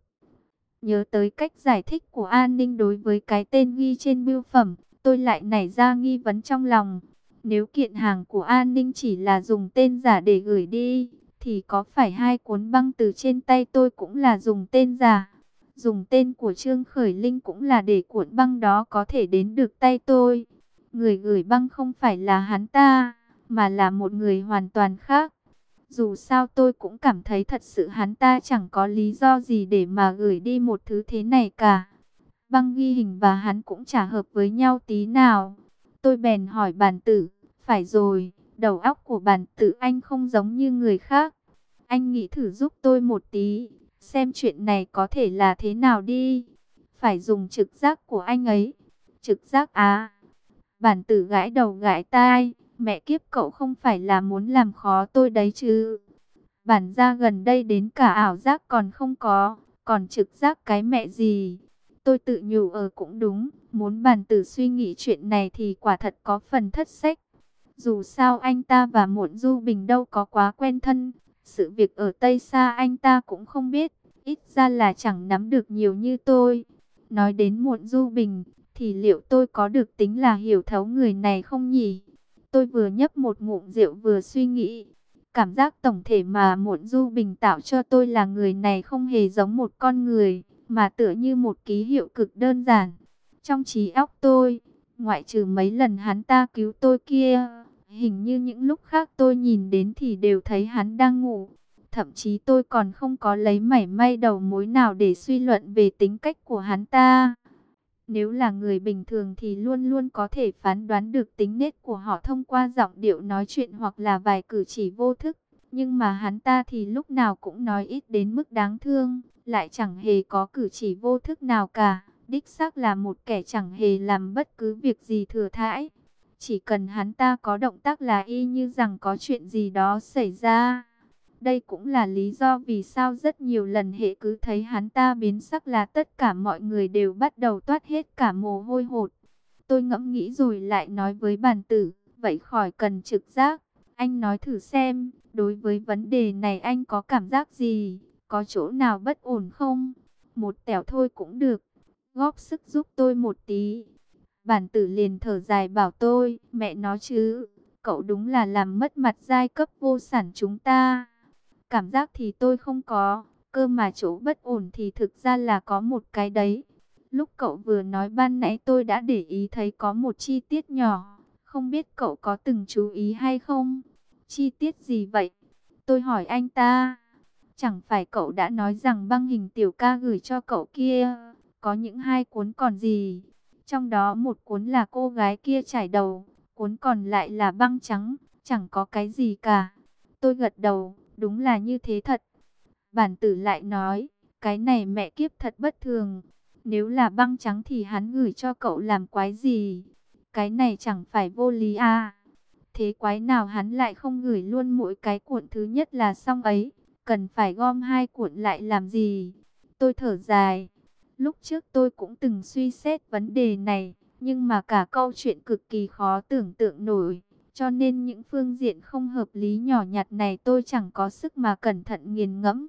Nhớ tới cách giải thích của An Ninh đối với cái tên ghi trên bưu phẩm, tôi lại nảy ra nghi vấn trong lòng. Nếu kiện hàng của An Ninh chỉ là dùng tên giả để gửi đi, thì có phải hai cuốn băng từ trên tay tôi cũng là dùng tên giả? Dùng tên của Trương Khởi Linh cũng là để cuộn băng đó có thể đến được tay tôi. Người gửi băng không phải là hắn ta, mà là một người hoàn toàn khác. Dù sao tôi cũng cảm thấy thật sự hắn ta chẳng có lý do gì để mà gửi đi một thứ thế này cả. Băng ghi hình và hắn cũng chả hợp với nhau tí nào. Tôi bèn hỏi bản tử, phải rồi, đầu óc của bản tử anh không giống như người khác. Anh nghĩ thử giúp tôi một tí, xem chuyện này có thể là thế nào đi. Phải dùng trực giác của anh ấy. Trực giác à? Bản tử gãi đầu gãi tai, mẹ kiếp cậu không phải là muốn làm khó tôi đấy chứ. Bản ra gần đây đến cả ảo giác còn không có, còn trực giác cái mẹ gì. Tôi tự nhủ cũng đúng, muốn bản tử suy nghĩ chuyện này thì quả thật có phần thất sách. Dù sao anh ta và Muộn Du Bình đâu có quá quen thân, sự việc ở Tây Sa anh ta cũng không biết, ít ra là chẳng nắm được nhiều như tôi. Nói đến Muộn Du Bình, thì liệu tôi có được tính là hiểu thấu người này không nhỉ? Tôi vừa nhấp một ngụm rượu vừa suy nghĩ. Cảm giác tổng thể mà Muộn Du Bình tạo cho tôi là người này không hề giống một con người, mà tựa như một ký hiệu cực đơn giản. Trong trí óc tôi, ngoại trừ mấy lần hắn ta cứu tôi kia, hình như những lúc khác tôi nhìn đến thì đều thấy hắn đang ngủ. Thậm chí tôi còn không có lấy mảy may đầu mối nào để suy luận về tính cách của hắn ta. Nếu là người bình thường thì luôn luôn có thể phán đoán được tính nết của họ thông qua giọng điệu nói chuyện hoặc là vài cử chỉ vô thức. Nhưng mà hắn ta thì lúc nào cũng nói ít đến mức đáng thương, lại chẳng hề có cử chỉ vô thức nào cả. Đích xác là một kẻ chẳng hề làm bất cứ việc gì thừa thãi. Chỉ cần hắn ta có động tác là y như rằng có chuyện gì đó xảy ra. Đây cũng là lý do vì sao rất nhiều lần hệ cứ thấy hắn ta biến sắc là tất cả mọi người đều bắt đầu toát hết cả mồ hôi hột. Tôi ngẫm nghĩ rồi lại nói với bản tử, vậy khỏi cần trực giác. Anh nói thử xem, đối với vấn đề này anh có cảm giác gì? Có chỗ nào bất ổn không? Một tẻo thôi cũng được. Góp sức giúp tôi một tí. Bản tử liền thở dài bảo tôi, mẹ nói chứ, cậu đúng là làm mất mặt giai cấp vô sản chúng ta. Cảm giác thì tôi không có, cơ mà chỗ bất ổn thì thực ra là có một cái đấy. Lúc cậu vừa nói ban nãy tôi đã để ý thấy có một chi tiết nhỏ, không biết cậu có từng chú ý hay không? Chi tiết gì vậy? Tôi hỏi anh ta. Chẳng phải cậu đã nói rằng băng hình tiểu ca gửi cho cậu kia, có những hai cuốn còn gì? Trong đó một cuốn là cô gái kia chải đầu, cuốn còn lại là băng trắng, chẳng có cái gì cả. Tôi gật đầu, đúng là như thế thật. Bản tử lại nói, cái này mẹ kiếp thật bất thường. Nếu là băng trắng thì hắn gửi cho cậu làm quái gì? Cái này chẳng phải vô lý à? Thế quái nào hắn lại không gửi luôn mỗi cái cuộn thứ nhất là xong ấy, cần phải gom hai cuộn lại làm gì? Tôi thở dài. Lúc trước tôi cũng từng suy xét vấn đề này, nhưng mà cả câu chuyện cực kỳ khó tưởng tượng nổi. Cho nên những phương diện không hợp lý nhỏ nhặt này tôi chẳng có sức mà cẩn thận nghiền ngẫm.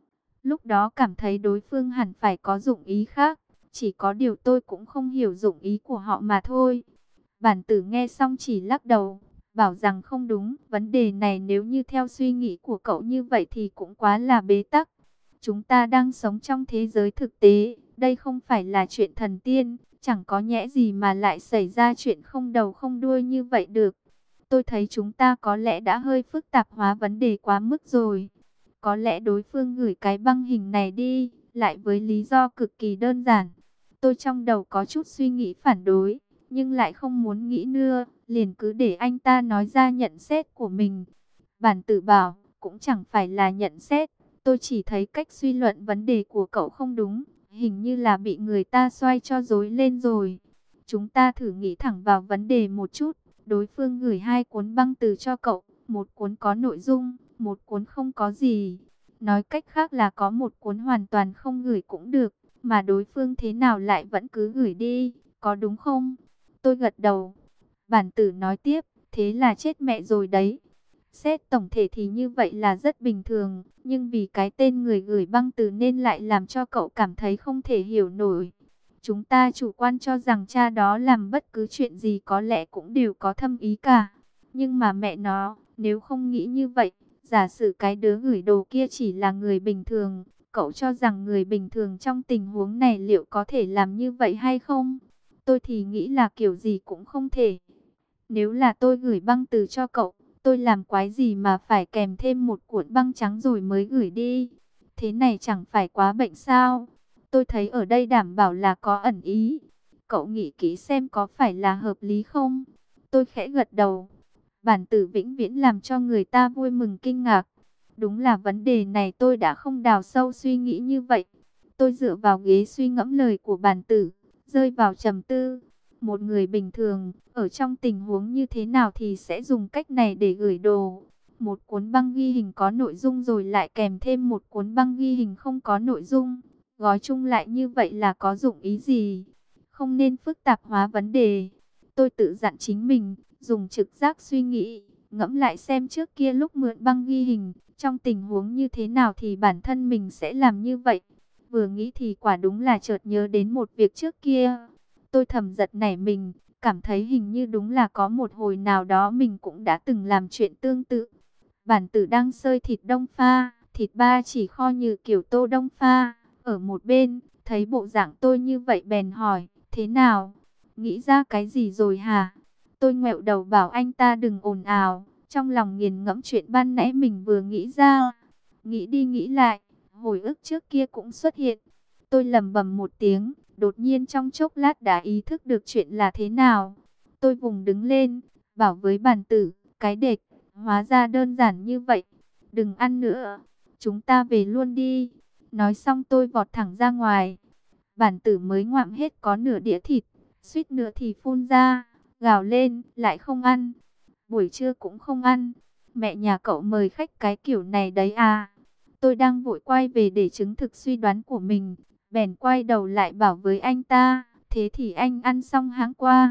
Lúc đó cảm thấy đối phương hẳn phải có dụng ý khác, chỉ có điều tôi cũng không hiểu dụng ý của họ mà thôi. Bản tử nghe xong chỉ lắc đầu, bảo rằng không đúng, vấn đề này nếu như theo suy nghĩ của cậu như vậy thì cũng quá là bế tắc. Chúng ta đang sống trong thế giới thực tế, đây không phải là chuyện thần tiên, chẳng có nhẽ gì mà lại xảy ra chuyện không đầu không đuôi như vậy được. Tôi thấy chúng ta có lẽ đã hơi phức tạp hóa vấn đề quá mức rồi. Có lẽ đối phương gửi cái băng hình này đi, lại với lý do cực kỳ đơn giản. Tôi trong đầu có chút suy nghĩ phản đối, nhưng lại không muốn nghĩ nữa, liền cứ để anh ta nói ra nhận xét của mình. Bản tử bảo, cũng chẳng phải là nhận xét, tôi chỉ thấy cách suy luận vấn đề của cậu không đúng, hình như là bị người ta xoay cho rối lên rồi. Chúng ta thử nghĩ thẳng vào vấn đề một chút, đối phương gửi hai cuốn băng từ cho cậu, một cuốn có nội dung, một cuốn không có gì. Nói cách khác là có một cuốn hoàn toàn không gửi cũng được, mà đối phương thế nào lại vẫn cứ gửi đi, có đúng không? Tôi gật đầu. Bản tử nói tiếp, thế là chết mẹ rồi đấy. Xét tổng thể thì như vậy là rất bình thường, nhưng vì cái tên người gửi băng từ nên lại làm cho cậu cảm thấy không thể hiểu nổi. Chúng ta chủ quan cho rằng cha đó làm bất cứ chuyện gì có lẽ cũng đều có thâm ý cả. Nhưng mà mẹ nó, nếu không nghĩ như vậy, giả sử cái đứa gửi đồ kia chỉ là người bình thường, cậu cho rằng người bình thường trong tình huống này liệu có thể làm như vậy hay không? Tôi thì nghĩ là kiểu gì cũng không thể. Nếu là tôi gửi băng từ cho cậu, tôi làm quái gì mà phải kèm thêm một cuộn băng trắng rồi mới gửi đi? Thế này chẳng phải quá bệnh sao? Tôi thấy ở đây đảm bảo là có ẩn ý. Cậu nghĩ kỹ xem có phải là hợp lý không? Tôi khẽ gật đầu. Bản tử vĩnh viễn làm cho người ta vui mừng kinh ngạc. Đúng là vấn đề này tôi đã không đào sâu suy nghĩ như vậy. Tôi dựa vào ghế suy ngẫm lời của bản tử, rơi vào trầm tư. Một người bình thường, ở trong tình huống như thế nào thì sẽ dùng cách này để gửi đồ. Một cuốn băng ghi hình có nội dung rồi lại kèm thêm một cuốn băng ghi hình không có nội dung. Gói chung lại như vậy là có dụng ý gì? Không nên phức tạp hóa vấn đề. Tôi tự dặn chính mình, dùng trực giác suy nghĩ, ngẫm lại xem trước kia lúc mượn băng ghi hình, trong tình huống như thế nào thì bản thân mình sẽ làm như vậy. Vừa nghĩ thì quả đúng là chợt nhớ đến một việc trước kia. Tôi thầm giật nảy mình, cảm thấy hình như đúng là có một hồi nào đó mình cũng đã từng làm chuyện tương tự. Bản tử đang xơi thịt đông pha, thịt ba chỉ kho như kiểu tô đông pha. Ở một bên, thấy bộ dạng tôi như vậy bèn hỏi, thế nào? Nghĩ ra cái gì rồi hả? Tôi ngoẹo đầu bảo anh ta đừng ồn ào, trong lòng nghiền ngẫm chuyện ban nãy mình vừa nghĩ ra. Nghĩ đi nghĩ lại, hồi ức trước kia cũng xuất hiện. Tôi lẩm bẩm một tiếng, đột nhiên trong chốc lát đã ý thức được chuyện là thế nào. Tôi vùng đứng lên, bảo với bản tử, cái đệt, hóa ra đơn giản như vậy. Đừng ăn nữa, chúng ta về luôn đi. Nói xong tôi vọt thẳng ra ngoài. Bản tử mới ngoạm hết có nửa đĩa thịt, suýt nữa thì phun ra, gào lên, lại không ăn. Buổi trưa cũng không ăn. Mẹ nhà cậu mời khách cái kiểu này đấy à? Tôi đang vội quay về để chứng thực suy đoán của mình. Bèn quay đầu lại bảo với anh ta, thế thì anh ăn xong hãng qua.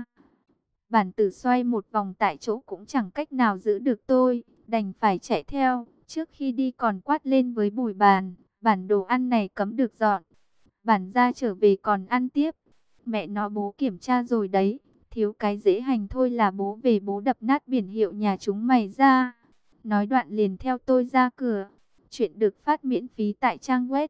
Bản tử xoay một vòng tại chỗ cũng chẳng cách nào giữ được tôi, đành phải chạy theo. Trước khi đi còn quát lên với Bùi Bàn, bản đồ ăn này cấm được dọn. Bản ra trở về còn ăn tiếp. Mẹ nó bố kiểm tra rồi đấy, thiếu cái dễ hành thôi là bố về bố đập nát biển hiệu nhà chúng mày ra. Nói đoạn liền theo tôi ra cửa. Chuyện được phát miễn phí tại trang web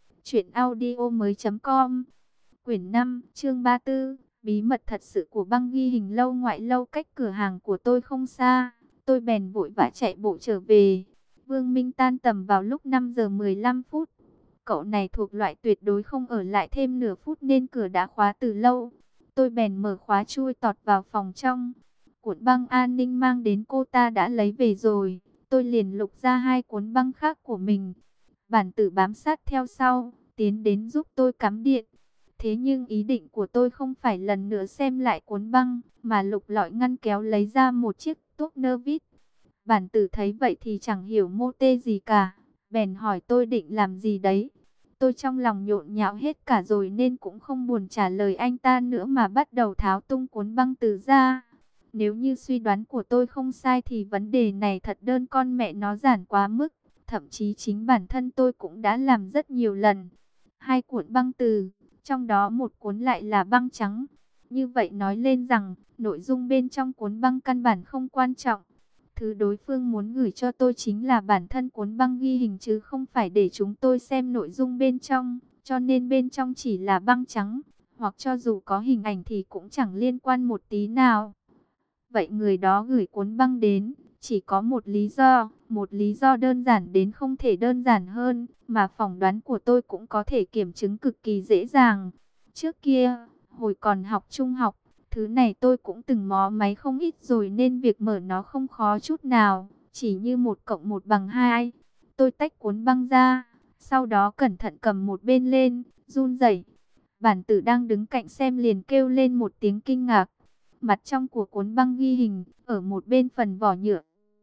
truyệnaudiomoi.com. Quyển 5, chương 34, bí mật thật sự của băng ghi hình lâu ngoại lâu cách cửa hàng của tôi không xa. Tôi bèn vội vã chạy bộ trở về. Vương Minh tan tầm vào lúc 5 giờ 15 phút. Cậu này thuộc loại tuyệt đối không ở lại thêm nửa phút nên cửa đã khóa từ lâu. Tôi bèn mở khóa chui tọt vào phòng trong. Cuộn băng an ninh mang đến cô ta đã lấy về rồi. Tôi liền lục ra hai cuốn băng khác của mình. Bản tử bám sát theo sau, tiến đến giúp tôi cắm điện. Thế nhưng ý định của tôi không phải lần nữa xem lại cuốn băng, mà lục lọi ngăn kéo lấy ra một chiếc tuốc nơ vít. Bản tử thấy vậy thì chẳng hiểu mô tê gì cả, bèn hỏi tôi định làm gì đấy. Tôi trong lòng nhộn nhạo hết cả rồi nên cũng không buồn trả lời anh ta nữa mà bắt đầu tháo tung cuốn băng từ ra. Nếu như suy đoán của tôi không sai thì vấn đề này thật đơn con mẹ nó giản quá mức. Thậm chí chính bản thân tôi cũng đã làm rất nhiều lần. Hai cuộn băng từ, trong đó một cuốn lại là băng trắng. Như vậy nói lên rằng, nội dung bên trong cuốn băng căn bản không quan trọng. Thứ đối phương muốn gửi cho tôi chính là bản thân cuốn băng ghi hình chứ không phải để chúng tôi xem nội dung bên trong. Cho nên bên trong chỉ là băng trắng, hoặc cho dù có hình ảnh thì cũng chẳng liên quan một tí nào. Vậy người đó gửi cuốn băng đến, chỉ có một lý do đơn giản đến không thể đơn giản hơn, mà phỏng đoán của tôi cũng có thể kiểm chứng cực kỳ dễ dàng. Trước kia, hồi còn học trung học, thứ này tôi cũng từng mó máy không ít rồi nên việc mở nó không khó chút nào, chỉ như 1+1=2. Tôi tách cuốn băng ra, sau đó cẩn thận cầm một bên lên, run rẩy. Bản tử đang đứng cạnh xem liền kêu lên một tiếng kinh ngạc. Mặt trong của cuốn băng ghi hình, ở một bên phần vỏ nhựa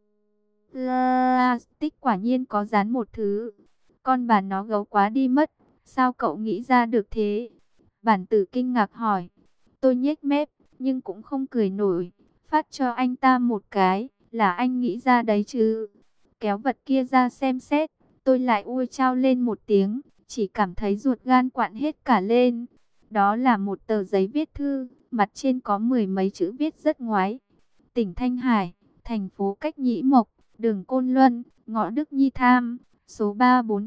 plastic quả nhiên có dán một thứ. Con bà nó gấu quá đi mất, sao cậu nghĩ ra được thế? Bản tử kinh ngạc hỏi. Tôi nhếch mép, nhưng cũng không cười nổi, phát cho anh ta một cái, là anh nghĩ ra đấy chứ. Kéo vật kia ra xem xét, tôi lại ui chao lên một tiếng, chỉ cảm thấy ruột gan quặn hết cả lên. Đó là một tờ giấy viết thư, mặt trên có 10 mấy chữ viết rất ngoáy. Tỉnh Thanh Hải, thành phố Cách Nhĩ Mộc, đường Côn Luân, ngõ Đức Nhi Tham, số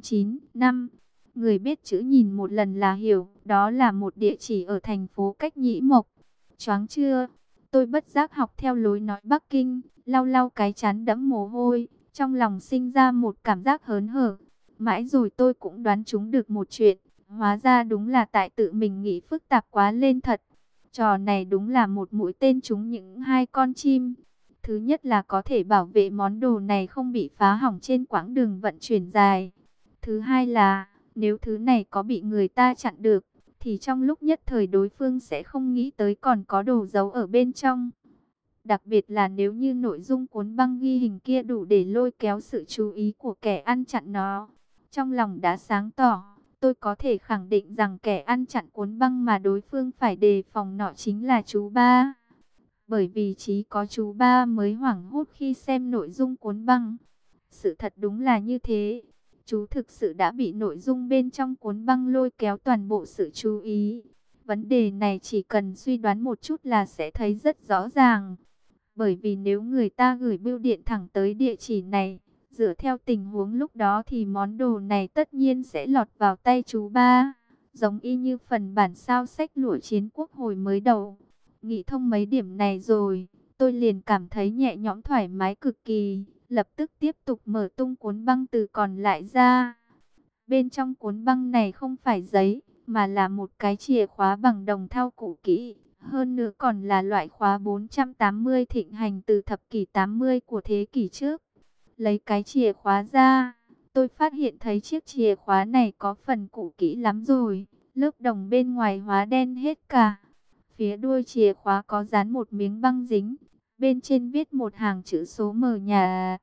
3495. Người biết chữ nhìn một lần là hiểu, đó là một địa chỉ ở thành phố Cách Nhĩ Mộc. Choáng chưa? Tôi bất giác học theo lối nói Bắc Kinh, lau lau cái trán đẫm mồ hôi, trong lòng sinh ra một cảm giác hớn hở. Mãi rồi tôi cũng đoán trúng được một chuyện, hóa ra đúng là tại tự mình nghĩ phức tạp quá lên thật. Trò này đúng là một mũi tên trúng những hai con chim. Thứ nhất là có thể bảo vệ món đồ này không bị phá hỏng trên quãng đường vận chuyển dài. Thứ hai là, nếu thứ này có bị người ta chặn được, thì trong lúc nhất thời đối phương sẽ không nghĩ tới còn có đồ giấu ở bên trong. Đặc biệt là nếu như nội dung cuốn băng ghi hình kia đủ để lôi kéo sự chú ý của kẻ ăn chặn nó. Trong lòng đã sáng tỏ, tôi có thể khẳng định rằng kẻ ăn chặn cuốn băng mà đối phương phải đề phòng nọ chính là chú Ba. Bởi vì chỉ có chú Ba mới hoảng hốt khi xem nội dung cuốn băng. Sự thật đúng là như thế. Chú thực sự đã bị nội dung bên trong cuốn băng lôi kéo toàn bộ sự chú ý. Vấn đề này chỉ cần suy đoán một chút là sẽ thấy rất rõ ràng. Bởi vì nếu người ta gửi bưu điện thẳng tới địa chỉ này, dựa theo tình huống lúc đó thì món đồ này tất nhiên sẽ lọt vào tay chú Ba. Giống y như phần bản sao sách lụa chiến quốc hồi mới đầu. Nghĩ thông mấy điểm này rồi, tôi liền cảm thấy nhẹ nhõm thoải mái cực kỳ. Lập tức tiếp tục mở tung cuốn băng từ còn lại ra. Bên trong cuốn băng này không phải giấy, mà là một cái chìa khóa bằng đồng thau cũ kỹ. Hơn nữa còn là loại khóa 480 thịnh hành từ thập kỷ 80 của thế kỷ trước. Lấy cái chìa khóa ra, tôi phát hiện thấy chiếc chìa khóa này có phần cũ kỹ lắm rồi. Lớp đồng bên ngoài hóa đen hết cả. Phía đuôi chìa khóa có dán một miếng băng dính. Bên trên viết một hàng chữ số mờ nhà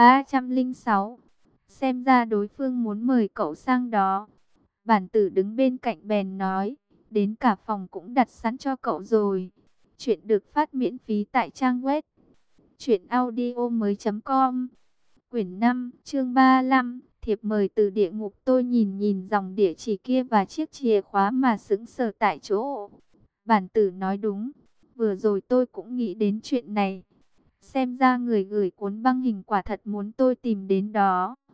306. Xem ra đối phương muốn mời cậu sang đó. Bản tử đứng bên cạnh bèn nói. Đến cả phòng cũng đặt sẵn cho cậu rồi. Chuyện được phát miễn phí tại trang web truyệnaudiomoi.com. Quyển 5, chương 35, thiệp mời từ địa ngục. Tôi nhìn dòng địa chỉ kia và chiếc chìa khóa mà sững sờ tại chỗ. Bản tử nói đúng, vừa rồi tôi cũng nghĩ đến chuyện này. Xem ra người gửi cuốn băng hình quả thật muốn tôi tìm đến đó.